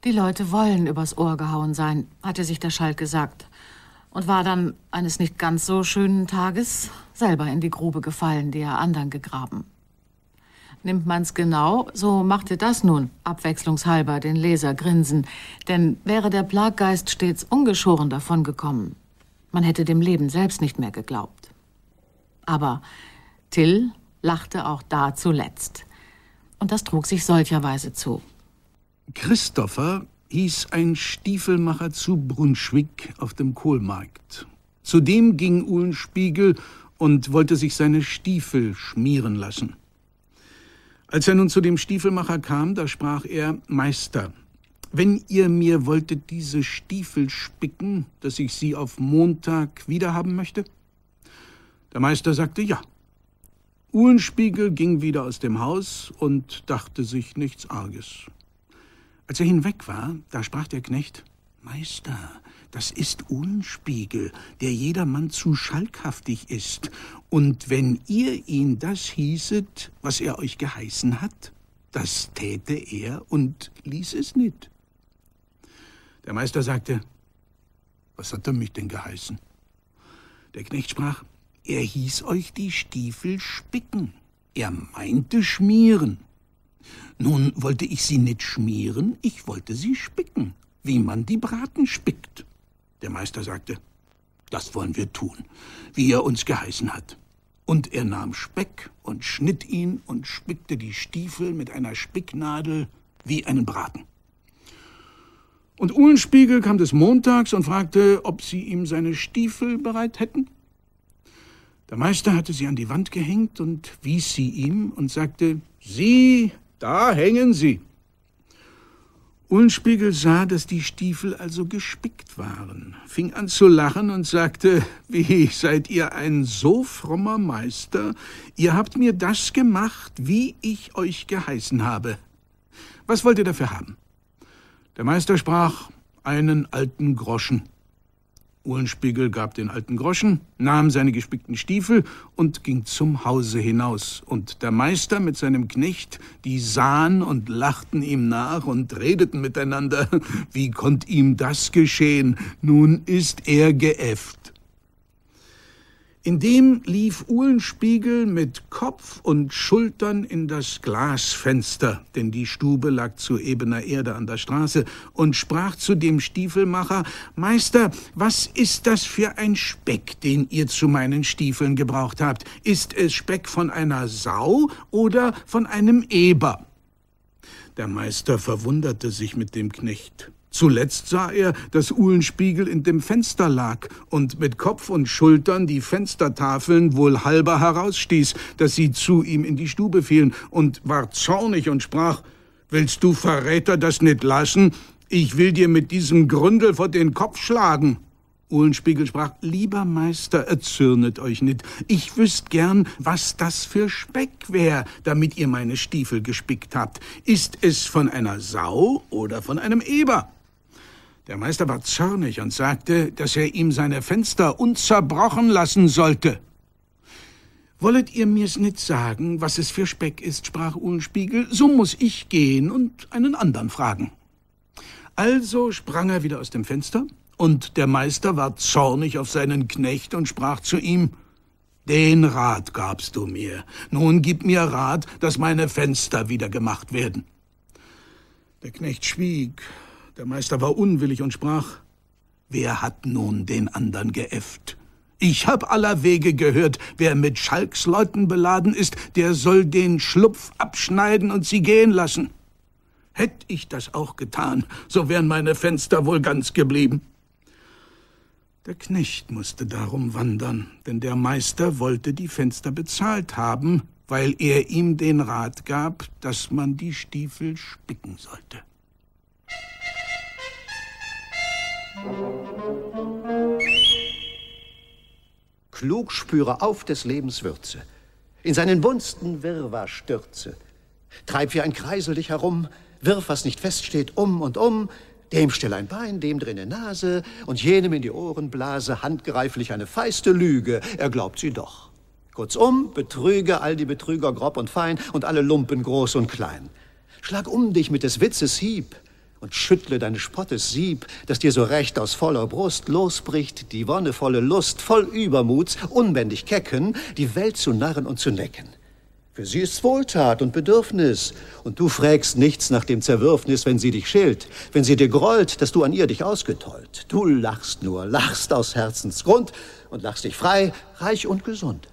Die Leute wollen übers Ohr gehauen sein, hatte sich der Schalk gesagt. Und war dann eines nicht ganz so schönen Tages selber in die Grube gefallen, die er anderen gegraben. Nimmt man's genau, so machte das nun abwechslungshalber den Leser grinsen, denn wäre der Plaggeist stets ungeschoren davongekommen, man hätte dem Leben selbst nicht mehr geglaubt. Aber Till lachte auch da zuletzt. Und das trug sich solcherweise zu. Christopher hieß ein Stiefelmacher zu Brunschwig auf dem Kohlmarkt. Zudem ging Uhlenspiegel und wollte sich seine Stiefel schmieren lassen. Als er nun zu dem Stiefelmacher kam, da sprach er: Meister, wenn ihr mir wolltet diese Stiefel spicken, dass ich sie auf Montag wiederhaben möchte? Der Meister sagte ja. Uhlenspiegel ging wieder aus dem Haus und dachte sich nichts Arges. Als er hinweg war, da sprach der Knecht: Meister, das ist Uhlenspiegel, der jedermann zu schalkhaftig ist. Und wenn ihr ihn das hießet, was er euch geheißen hat, das täte er und ließ es nicht. Der Meister sagte: Was hat er mich denn geheißen? Der Knecht sprach: Er hieß euch die Stiefel spicken. Er meinte schmieren. Nun wollte ich sie nicht schmieren, ich wollte sie spicken, wie man die Braten spickt. Der Meister sagte: Das wollen wir tun, wie er uns geheißen hat. Und er nahm Speck und schnitt ihn und spickte die Stiefel mit einer Spicknadel wie einen Braten. Und Uhlenspiegel kam des Montags und fragte, ob sie ihm seine Stiefel bereit hätten. Der Meister hatte sie an die Wand gehängt und wies sie ihm und sagte: Sieh, da hängen sie. Uhlenspiegel sah, dass die Stiefel also gespickt waren, fing an zu lachen und sagte: Wie, seid ihr ein so frommer Meister? Ihr habt mir das gemacht, wie ich euch geheißen habe. Was wollt ihr dafür haben? Der Meister sprach: Einen alten Groschen. Uhlenspiegel gab den alten Groschen, nahm seine gespickten Stiefel und ging zum Hause hinaus. Und der Meister mit seinem Knecht, die sahen und lachten ihm nach und redeten miteinander. Wie konnt ihm das geschehen? Nun ist er geäfft. Indem lief Uhlenspiegel mit Kopf und Schultern in das Glasfenster, denn die Stube lag zu ebener Erde an der Straße, und sprach zu dem Stiefelmacher: Meister, was ist das für ein Speck, den ihr zu meinen Stiefeln gebraucht habt? Ist es Speck von einer Sau oder von einem Eber? Der Meister verwunderte sich mit dem Knecht. Zuletzt sah er, dass Uhlenspiegel in dem Fenster lag und mit Kopf und Schultern die Fenstertafeln wohl halber herausstieß, dass sie zu ihm in die Stube fielen, und war zornig und sprach: Willst du, Verräter, das nicht lassen? Ich will dir mit diesem Gründel vor den Kopf schlagen. Uhlenspiegel sprach: Lieber Meister, erzürnet euch nicht. Ich wüsst gern, was das für Speck wär, damit ihr meine Stiefel gespickt habt. Ist es von einer Sau oder von einem Eber? Der Meister war zornig und sagte, dass er ihm seine Fenster unzerbrochen lassen sollte. Wollet ihr mir's nicht sagen, was es für Speck ist, sprach Uhlenspiegel, so muss ich gehen und einen anderen fragen. Also sprang er wieder aus dem Fenster, und der Meister war zornig auf seinen Knecht und sprach zu ihm: Den Rat gabst du mir. Nun gib mir Rat, dass meine Fenster wieder gemacht werden. Der Knecht schwieg. Der Meister war unwillig und sprach: Wer hat nun den andern geäfft? Ich hab aller Wege gehört, wer mit Schalksleuten beladen ist, der soll den Schlupf abschneiden und sie gehen lassen. Hätt ich das auch getan, so wären meine Fenster wohl ganz geblieben. Der Knecht musste darum wandern, denn der Meister wollte die Fenster bezahlt haben, weil er ihm den Rat gab, dass man die Stiefel spicken sollte. Klug spüre auf des Lebens Würze, in seinen bunsten Wirrwarr stürze. Treib wie ein Kreisel dich herum, wirf, was nicht feststeht, um und um, dem stell ein Bein, dem drinne Nase, und jenem in die Ohren blase handgreiflich eine feiste Lüge, er glaubt sie doch. Kurzum, betrüge all die Betrüger grob und fein und alle Lumpen groß und klein. Schlag dich mit des Witzes Hieb und schüttle deines Spottes Sieb, das dir so recht aus voller Brust losbricht, die wonnevolle Lust voll Übermuts, unbändig kecken, die Welt zu narren und zu necken. Für sie ist's Wohltat und Bedürfnis, und du frägst nichts nach dem Zerwürfnis, wenn sie dich schilt, wenn sie dir grollt, dass du an ihr dich ausgetollt. Du lachst nur, lachst aus Herzensgrund und lachst dich frei, reich und gesund.